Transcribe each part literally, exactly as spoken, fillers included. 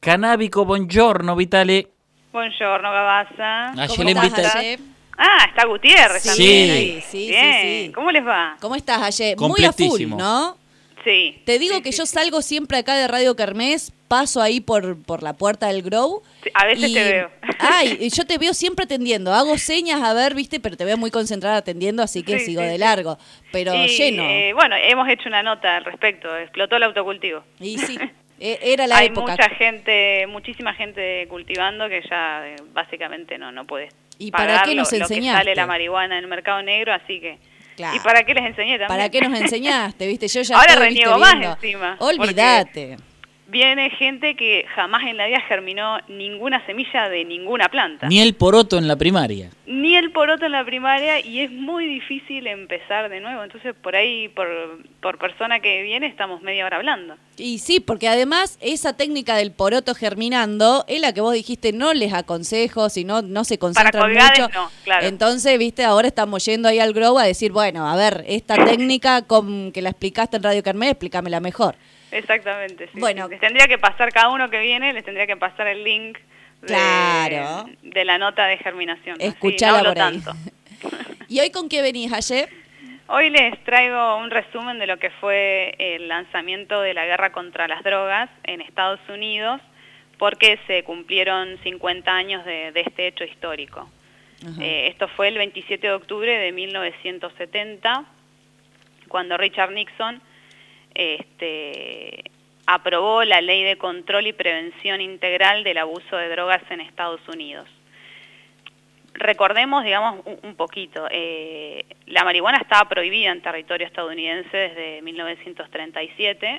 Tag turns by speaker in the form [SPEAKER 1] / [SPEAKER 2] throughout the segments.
[SPEAKER 1] canábico. Buongiorno, Vitale.
[SPEAKER 2] Buongiorno, Gabasa.
[SPEAKER 1] Ayer
[SPEAKER 3] ¿Cómo
[SPEAKER 1] le
[SPEAKER 3] estás,
[SPEAKER 1] invité.
[SPEAKER 3] Aye?
[SPEAKER 2] Ah, está Gutiérrez
[SPEAKER 3] Sí,
[SPEAKER 2] también
[SPEAKER 1] sí,
[SPEAKER 2] ahí.
[SPEAKER 3] sí,
[SPEAKER 2] Bien.
[SPEAKER 3] sí, sí.
[SPEAKER 2] ¿Cómo les va?
[SPEAKER 3] ¿Cómo estás, Aye? Muy a full,
[SPEAKER 1] Completísimo.
[SPEAKER 3] ¿no?
[SPEAKER 2] Sí.
[SPEAKER 3] Te digo
[SPEAKER 2] Sí,
[SPEAKER 3] que
[SPEAKER 2] sí,
[SPEAKER 3] yo
[SPEAKER 2] sí.
[SPEAKER 3] salgo siempre acá de Radio Kermés, paso ahí por, por la puerta del Grow.
[SPEAKER 2] Sí, a veces
[SPEAKER 3] y-
[SPEAKER 2] te veo.
[SPEAKER 3] Ay, y yo te veo siempre atendiendo. Hago señas a ver, viste, pero te veo muy concentrada atendiendo, así que
[SPEAKER 2] Sí,
[SPEAKER 3] sigo
[SPEAKER 2] sí,
[SPEAKER 3] de
[SPEAKER 2] sí.
[SPEAKER 3] largo. Pero
[SPEAKER 2] Y,
[SPEAKER 3] lleno.
[SPEAKER 2] eh, bueno, hemos hecho una nota al respecto. Explotó el autocultivo.
[SPEAKER 3] Y sí, e- era la
[SPEAKER 2] Hay
[SPEAKER 3] época.
[SPEAKER 2] mucha gente, muchísima gente cultivando que ya eh, básicamente no no puede
[SPEAKER 3] ¿Y para
[SPEAKER 2] pagar
[SPEAKER 3] qué nos
[SPEAKER 2] lo, lo que
[SPEAKER 3] enseñaste?
[SPEAKER 2] sale la marihuana en el mercado negro, así que...
[SPEAKER 3] Claro.
[SPEAKER 2] ¿Y para qué les enseñé también?
[SPEAKER 3] ¿Para qué nos enseñaste, viste? Yo ya
[SPEAKER 2] Ahora
[SPEAKER 3] estoy, viste,
[SPEAKER 2] reniego más
[SPEAKER 3] viendo.
[SPEAKER 2] encima,
[SPEAKER 3] Olvídate.
[SPEAKER 2] Viene gente que jamás en la vida germinó ninguna semilla de ninguna planta.
[SPEAKER 1] Ni el poroto en la primaria.
[SPEAKER 2] Ni el poroto en la primaria, y es muy difícil empezar de nuevo. Entonces, por ahí, por, por persona que viene, estamos media hora hablando.
[SPEAKER 3] Y sí, porque además esa técnica del poroto germinando es la que vos dijiste, no les aconsejo, si no, no se concentran
[SPEAKER 2] colgades,
[SPEAKER 3] mucho.
[SPEAKER 2] no, claro.
[SPEAKER 3] Entonces, viste, ahora estamos yendo ahí al Grow a decir, bueno, a ver, esta técnica con, que la explicaste en Radio Kermés, explícamela mejor.
[SPEAKER 2] Exactamente, sí.
[SPEAKER 3] Bueno.
[SPEAKER 2] Sí. Les tendría que pasar, cada uno que viene, les tendría que pasar el link de,
[SPEAKER 3] Claro.
[SPEAKER 2] de la nota de germinación. Así
[SPEAKER 3] Escuchala
[SPEAKER 2] no hablo
[SPEAKER 3] por ahí.
[SPEAKER 2] tanto.
[SPEAKER 3] ¿Y hoy con qué venís, ayer?
[SPEAKER 2] Hoy les traigo un resumen de lo que fue el lanzamiento de la guerra contra las drogas en Estados Unidos, porque se cumplieron cincuenta años de, de este hecho histórico. Eh, esto fue el veintisiete de octubre de mil novecientos setenta, cuando Richard Nixon este, aprobó la Ley de Control y Prevención Integral del Abuso de Drogas en Estados Unidos. Recordemos, digamos, un, un poquito, eh, la marihuana estaba prohibida en territorio estadounidense desde mil novecientos treinta y siete.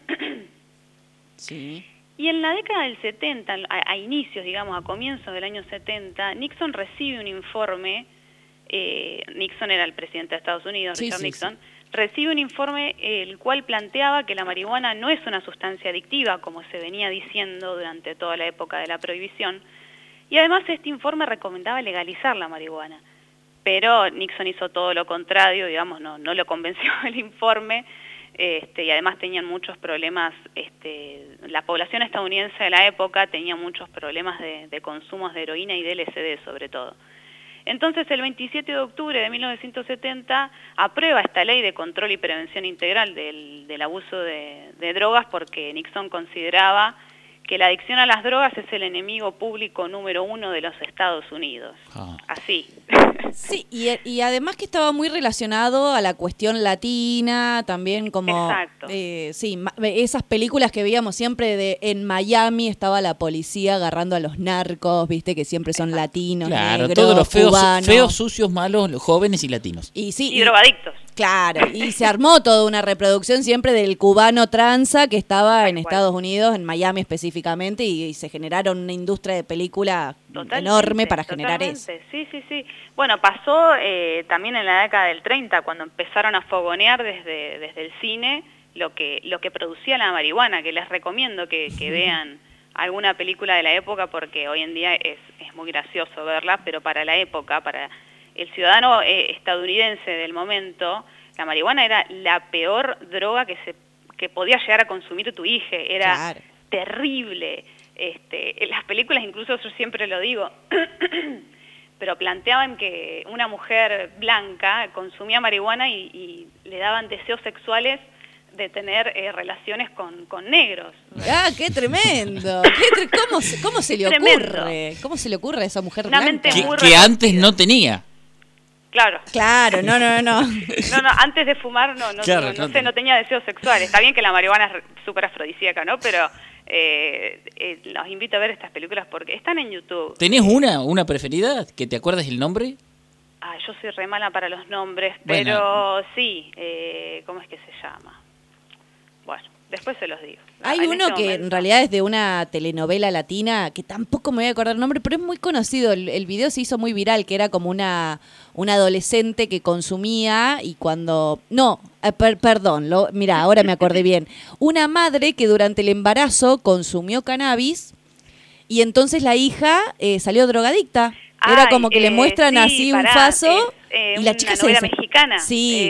[SPEAKER 3] Sí.
[SPEAKER 2] Y en la década del setenta, a, a inicios, digamos, a comienzos del año setenta, Nixon recibe un informe, eh, Nixon era el presidente de Estados Unidos,
[SPEAKER 3] Sí,
[SPEAKER 2] Richard
[SPEAKER 3] sí,
[SPEAKER 2] Nixon,
[SPEAKER 3] sí.
[SPEAKER 2] recibe un informe eh, el cual planteaba que la marihuana no es una sustancia adictiva, como se venía diciendo durante toda la época de la prohibición, y además este informe recomendaba legalizar la marihuana. Pero Nixon hizo todo lo contrario, digamos, no, no lo convenció el informe, este, y además tenían muchos problemas, este, la población estadounidense de la época tenía muchos problemas de, de consumos de heroína y de L S D sobre todo. Entonces el veintisiete de octubre de mil novecientos setenta aprueba esta ley de control y prevención integral del, del abuso de, de drogas, porque Nixon consideraba que la adicción a las drogas es el enemigo público número uno de los Estados Unidos.
[SPEAKER 1] Ah.
[SPEAKER 2] Así.
[SPEAKER 3] Sí, y, y además que estaba muy relacionado a la cuestión latina, también como...
[SPEAKER 2] Exacto.
[SPEAKER 3] Eh, sí, ma- esas películas que veíamos siempre de en Miami estaba la policía agarrando a los narcos, viste, que siempre son latinos,
[SPEAKER 1] Claro,
[SPEAKER 3] negros,
[SPEAKER 1] todos los feos,
[SPEAKER 3] cubanos.
[SPEAKER 1] feos, sucios, malos, los jóvenes y latinos.
[SPEAKER 3] Y sí,
[SPEAKER 2] Y drogadictos.
[SPEAKER 3] claro, y se armó toda una reproducción siempre del cubano tranza que estaba
[SPEAKER 2] Tal
[SPEAKER 3] en
[SPEAKER 2] cual.
[SPEAKER 3] Estados Unidos, en Miami específicamente, y, y se generaron una industria de película
[SPEAKER 2] Totalmente,
[SPEAKER 3] enorme para generar eso.
[SPEAKER 2] totalmente. Sí, sí, sí. Bueno, pasó eh, también en la década del treinta, cuando empezaron a fogonear desde, desde el cine lo que, lo que producía la marihuana, que les recomiendo que, que vean alguna película de la época, porque hoy en día es, es muy gracioso verla, pero para la época, para el ciudadano eh, estadounidense del momento, la marihuana era la peor droga que se que podía llegar a consumir tu hija, era
[SPEAKER 3] Claro.
[SPEAKER 2] terrible. Este, en las películas, incluso yo siempre lo digo, pero planteaban que una mujer blanca consumía marihuana y, y le daban deseos sexuales de tener eh, relaciones con, con negros.
[SPEAKER 3] ¡Ah, qué tremendo! ¿Qué tre- ¿Cómo, se- ¿Cómo se le
[SPEAKER 2] Tremendo.
[SPEAKER 3] ocurre? ¿Cómo se le ocurre a esa mujer
[SPEAKER 2] Una
[SPEAKER 3] blanca?
[SPEAKER 2] mente
[SPEAKER 1] Que,
[SPEAKER 2] muy
[SPEAKER 1] que antes no tenía.
[SPEAKER 2] Claro.
[SPEAKER 3] Claro, no, no, no.
[SPEAKER 2] No, no, antes de fumar no, no,
[SPEAKER 1] Claro,
[SPEAKER 2] no, no
[SPEAKER 1] no
[SPEAKER 2] sé,
[SPEAKER 1] te-
[SPEAKER 2] no tenía deseos sexuales. Está bien que la marihuana es súper afrodisíaca, ¿no? Pero eh, eh, los invito a ver estas películas porque están en YouTube.
[SPEAKER 1] ¿Tenés una, una preferida? ¿Que te acuerdas el nombre?
[SPEAKER 2] Ah, yo soy re mala para los nombres,
[SPEAKER 1] Bueno.
[SPEAKER 2] pero sí, eh, ¿cómo es que se llama? Bueno, después se los digo.
[SPEAKER 3] Hay
[SPEAKER 2] En
[SPEAKER 3] uno
[SPEAKER 2] este
[SPEAKER 3] que
[SPEAKER 2] momento.
[SPEAKER 3] en realidad es de una telenovela latina, que tampoco me voy a acordar el nombre, pero es muy conocido. El, el video se hizo muy viral, que era como una, una adolescente que consumía y cuando... No, eh, per- perdón, lo, mira, ahora me acordé bien. Una madre que durante el embarazo consumió cannabis y entonces la hija eh, salió drogadicta. Era
[SPEAKER 2] Ay,
[SPEAKER 3] como que le
[SPEAKER 2] eh,
[SPEAKER 3] muestran
[SPEAKER 2] sí,
[SPEAKER 3] así un
[SPEAKER 2] pará,
[SPEAKER 3] faso
[SPEAKER 2] es, eh,
[SPEAKER 3] y la
[SPEAKER 2] una
[SPEAKER 3] chica se...
[SPEAKER 2] novela
[SPEAKER 3] desa-
[SPEAKER 2] mexicana.
[SPEAKER 3] Sí.
[SPEAKER 2] Eh,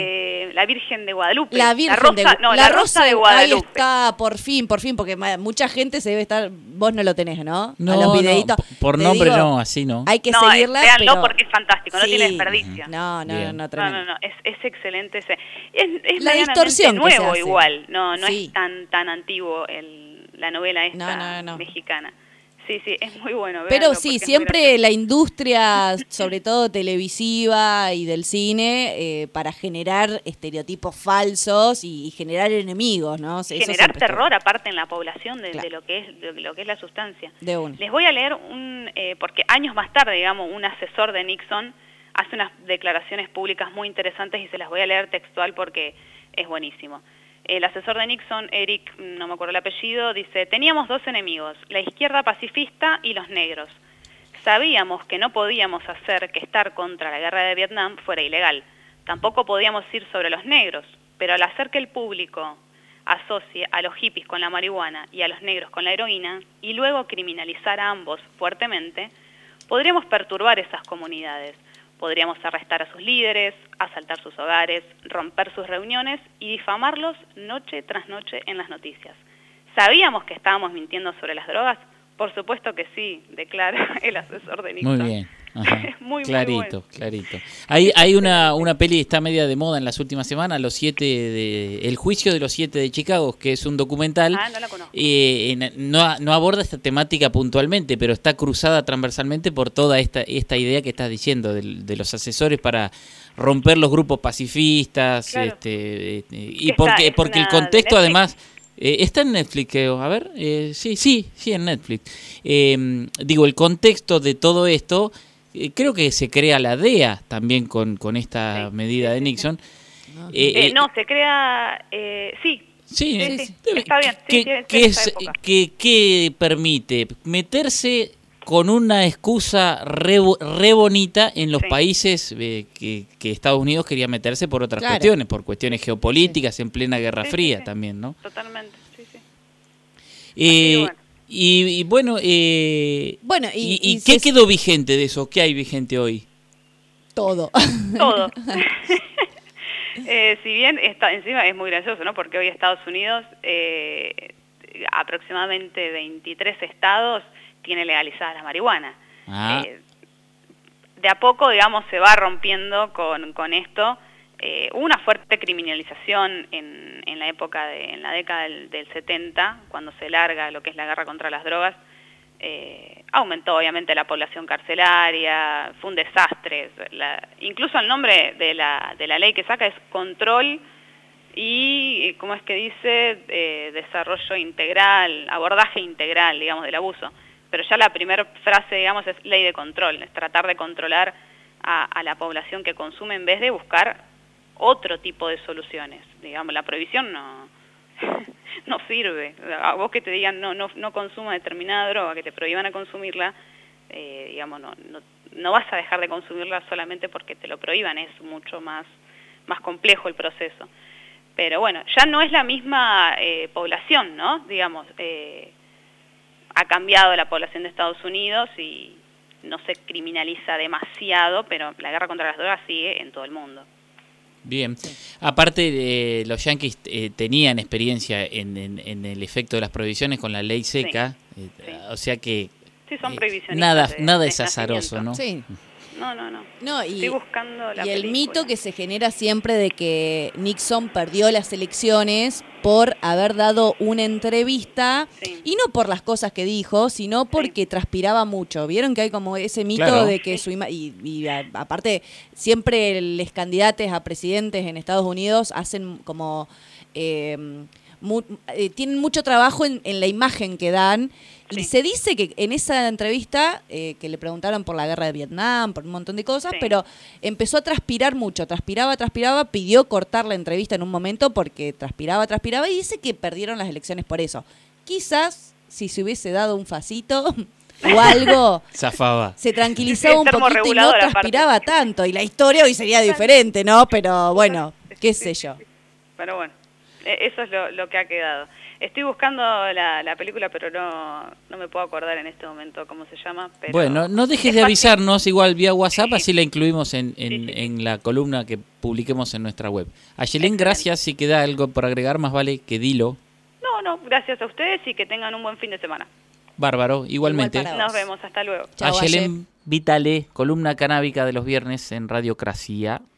[SPEAKER 2] eh, la Virgen de Guadalupe.
[SPEAKER 3] La Virgen
[SPEAKER 2] Rosa,
[SPEAKER 3] de,
[SPEAKER 2] no,
[SPEAKER 3] la
[SPEAKER 2] la
[SPEAKER 3] Rosa,
[SPEAKER 2] Rosa de
[SPEAKER 3] Ahí
[SPEAKER 2] Guadalupe.
[SPEAKER 3] está, por fin, por fin, porque ma- mucha gente se debe estar... Vos no lo tenés, ¿no?
[SPEAKER 1] No,
[SPEAKER 3] A los
[SPEAKER 1] no,
[SPEAKER 3] videitos.
[SPEAKER 1] p- por
[SPEAKER 3] Te
[SPEAKER 1] nombre
[SPEAKER 3] digo,
[SPEAKER 1] no, así no.
[SPEAKER 3] Hay que
[SPEAKER 2] no,
[SPEAKER 3] seguirla,
[SPEAKER 2] eh, véanlo
[SPEAKER 3] pero...
[SPEAKER 2] porque es fantástico, no
[SPEAKER 3] Sí.
[SPEAKER 2] tiene desperdicio.
[SPEAKER 3] No, no,
[SPEAKER 1] Bien.
[SPEAKER 3] no, no,
[SPEAKER 2] No,
[SPEAKER 3] tremendo.
[SPEAKER 2] no, no, es, es excelente ese. Es, es
[SPEAKER 3] La
[SPEAKER 2] medianamente
[SPEAKER 3] distorsión que se
[SPEAKER 2] nuevo
[SPEAKER 3] hace.
[SPEAKER 2] igual, no, no
[SPEAKER 3] Sí.
[SPEAKER 2] es tan tan antiguo el, la novela esta
[SPEAKER 3] No, no, no.
[SPEAKER 2] mexicana. Sí, sí, es muy bueno.
[SPEAKER 3] Pero
[SPEAKER 2] véanlo
[SPEAKER 3] sí,
[SPEAKER 2] porque es muy
[SPEAKER 3] siempre
[SPEAKER 2] gracioso.
[SPEAKER 3] la industria, sobre todo televisiva y del cine, eh, para generar estereotipos falsos y, y generar enemigos, ¿no? Eso
[SPEAKER 2] Generar
[SPEAKER 3] siempre está
[SPEAKER 2] terror aparte en la población de,
[SPEAKER 3] Claro.
[SPEAKER 2] de lo que es de lo que es la sustancia.
[SPEAKER 3] de una.
[SPEAKER 2] Les voy a leer un, eh, porque años más tarde, digamos, un asesor de Nixon hace unas declaraciones públicas muy interesantes y se las voy a leer textual porque es buenísimo. El asesor de Nixon, Eric, no me acuerdo el apellido, dice, teníamos dos enemigos, la izquierda pacifista y los negros. Sabíamos que no podíamos hacer que estar contra la guerra de Vietnam fuera ilegal. Tampoco podíamos ir sobre los negros, pero al hacer que el público asocie a los hippies con la marihuana y a los negros con la heroína, y luego criminalizar a ambos fuertemente, podríamos perturbar esas comunidades. Podríamos arrestar a sus líderes, asaltar sus hogares, romper sus reuniones y difamarlos noche tras noche en las noticias. ¿Sabíamos que estábamos mintiendo sobre las drogas? Por supuesto que sí, declara el asesor de Nixon.
[SPEAKER 1] Muy bien. Ajá.
[SPEAKER 2] Es muy, muy
[SPEAKER 1] clarito,
[SPEAKER 2] bueno.
[SPEAKER 1] clarito. Hay, hay una, una peli que está media de moda en las últimas semanas, los siete de, El juicio de los siete de Chicago, que es un documental.
[SPEAKER 2] Ah, no la conozco.
[SPEAKER 1] Eh, en- no, no aborda esta temática puntualmente, pero está cruzada transversalmente por toda esta, esta idea que estás diciendo, de, de los asesores para romper los grupos pacifistas.
[SPEAKER 2] Claro.
[SPEAKER 1] este, eh, y
[SPEAKER 2] Que
[SPEAKER 1] porque,
[SPEAKER 2] está- es
[SPEAKER 1] porque el
[SPEAKER 2] una de
[SPEAKER 1] contexto
[SPEAKER 2] Netflix.
[SPEAKER 1] además... Eh, está en Netflix, creo. A ver, eh, sí, sí, sí, en Netflix. Eh, digo, el contexto de todo esto, eh, creo que se crea la D E A también con, con esta
[SPEAKER 2] Sí,
[SPEAKER 1] medida
[SPEAKER 2] sí,
[SPEAKER 1] de
[SPEAKER 2] sí,
[SPEAKER 1] Nixon.
[SPEAKER 3] Ah.
[SPEAKER 1] Eh,
[SPEAKER 2] Eh,
[SPEAKER 1] eh,
[SPEAKER 2] no, se crea... Eh, sí,
[SPEAKER 1] sí,
[SPEAKER 2] sí,
[SPEAKER 1] eh,
[SPEAKER 2] sí,
[SPEAKER 1] debe-
[SPEAKER 2] está bien, sí,
[SPEAKER 1] que,
[SPEAKER 2] sí, es
[SPEAKER 1] que
[SPEAKER 2] de
[SPEAKER 1] es,
[SPEAKER 2] esa época.
[SPEAKER 1] que, que permite meterse con una excusa re, bo- re bonita en los
[SPEAKER 2] Sí.
[SPEAKER 1] países eh, que, que Estados Unidos quería meterse por otras
[SPEAKER 3] Claro.
[SPEAKER 1] cuestiones, por cuestiones geopolíticas en plena Guerra
[SPEAKER 2] Sí, sí,
[SPEAKER 1] Fría
[SPEAKER 2] sí.
[SPEAKER 1] también, ¿no?
[SPEAKER 2] Totalmente, sí, sí.
[SPEAKER 1] Eh,
[SPEAKER 2] bueno.
[SPEAKER 1] y, y bueno, eh,
[SPEAKER 3] Bueno,
[SPEAKER 1] ¿y,
[SPEAKER 3] y-
[SPEAKER 1] y
[SPEAKER 3] y
[SPEAKER 1] qué
[SPEAKER 3] se-
[SPEAKER 1] quedó vigente de eso? ¿Qué hay vigente hoy?
[SPEAKER 3] Todo.
[SPEAKER 2] Todo. Eh, si bien está, encima es muy gracioso, ¿no? Porque hoy Estados Unidos, eh, aproximadamente veintitrés estados tiene legalizada la marihuana.
[SPEAKER 1] Ah.
[SPEAKER 2] Eh, de a poco, digamos, se va rompiendo con, con esto. Eh, hubo una fuerte criminalización en, en la época, de, en la década del, del setenta, cuando se larga lo que es la guerra contra las drogas. Eh, aumentó obviamente la población carcelaria, fue un desastre. La, incluso el nombre de la, de la ley que saca es control y, ¿cómo es que dice? Eh, desarrollo integral, abordaje integral, digamos, del abuso. Pero ya la primera frase, digamos, es ley de control, es tratar de controlar a, a la población que consume en vez de buscar otro tipo de soluciones. Digamos, la prohibición no... no sirve. A vos que te digan no no no consuma determinada droga, que te prohíban a consumirla, eh, digamos, no, no no vas a dejar de consumirla solamente porque te lo prohíban, es mucho más más complejo el proceso. Pero bueno, ya no es la misma eh, población, ¿no? Digamos, eh, ha cambiado la población de Estados Unidos y no se criminaliza demasiado, pero la guerra contra las drogas sigue en todo el mundo.
[SPEAKER 1] Bien. Aparte, eh, los yanquis eh, tenían experiencia en, en, en el efecto de las prohibiciones con la ley seca, eh,
[SPEAKER 2] sí.
[SPEAKER 1] o sea que
[SPEAKER 2] Sí, son
[SPEAKER 1] eh,
[SPEAKER 2] prohibicionistas
[SPEAKER 1] nada,
[SPEAKER 2] de-
[SPEAKER 1] nada
[SPEAKER 2] de
[SPEAKER 1] es azaroso, ¿no?
[SPEAKER 3] Sí.
[SPEAKER 2] No, no, no.
[SPEAKER 3] No, y,
[SPEAKER 2] Estoy buscando la
[SPEAKER 3] y el
[SPEAKER 2] película.
[SPEAKER 3] mito que se genera siempre de que Nixon perdió las elecciones por haber dado una entrevista,
[SPEAKER 2] Sí.
[SPEAKER 3] y no por las cosas que dijo, sino porque transpiraba mucho. Vieron que hay como ese mito
[SPEAKER 1] Claro.
[SPEAKER 3] de que su ima- y, y a- aparte siempre los candidatos a presidentes en Estados Unidos hacen como eh, mu- eh, tienen mucho trabajo en, en la imagen que dan. Y
[SPEAKER 2] Sí.
[SPEAKER 3] se dice que en esa entrevista, eh, que le preguntaron por la guerra de Vietnam, por un montón de cosas,
[SPEAKER 2] Sí.
[SPEAKER 3] pero empezó a transpirar mucho, transpiraba, transpiraba, pidió cortar la entrevista en un momento porque transpiraba, transpiraba, y dice que perdieron las elecciones por eso. Quizás, si se hubiese dado un facito o algo,
[SPEAKER 1] Zafaba.
[SPEAKER 3] se tranquilizaba un poquito y no
[SPEAKER 2] Termorregulador aparte.
[SPEAKER 3] transpiraba tanto, y la historia hoy sería diferente, ¿no? Pero bueno, qué sé yo.
[SPEAKER 2] Pero bueno, E- Eso es lo, lo que ha quedado. Estoy buscando la, la película, pero no, no me puedo acordar en este momento cómo se llama. Pero
[SPEAKER 1] Bueno, no dejes
[SPEAKER 2] es
[SPEAKER 1] de
[SPEAKER 2] fácil.
[SPEAKER 1] avisarnos igual vía WhatsApp,
[SPEAKER 2] Sí.
[SPEAKER 1] así la incluimos en, en,
[SPEAKER 2] Sí, sí, sí.
[SPEAKER 1] en la columna que publiquemos en nuestra web. Ayelén,
[SPEAKER 2] Excelente.
[SPEAKER 1] gracias. Si queda algo por agregar, más vale que dilo.
[SPEAKER 2] No, no, gracias a ustedes y que tengan un buen fin de semana.
[SPEAKER 1] Bárbaro, igualmente.
[SPEAKER 3] Igual para
[SPEAKER 2] Nos vemos, hasta luego.
[SPEAKER 3] Chao,
[SPEAKER 1] Ayelén Vitale, columna canábica de los viernes en Radiocracia.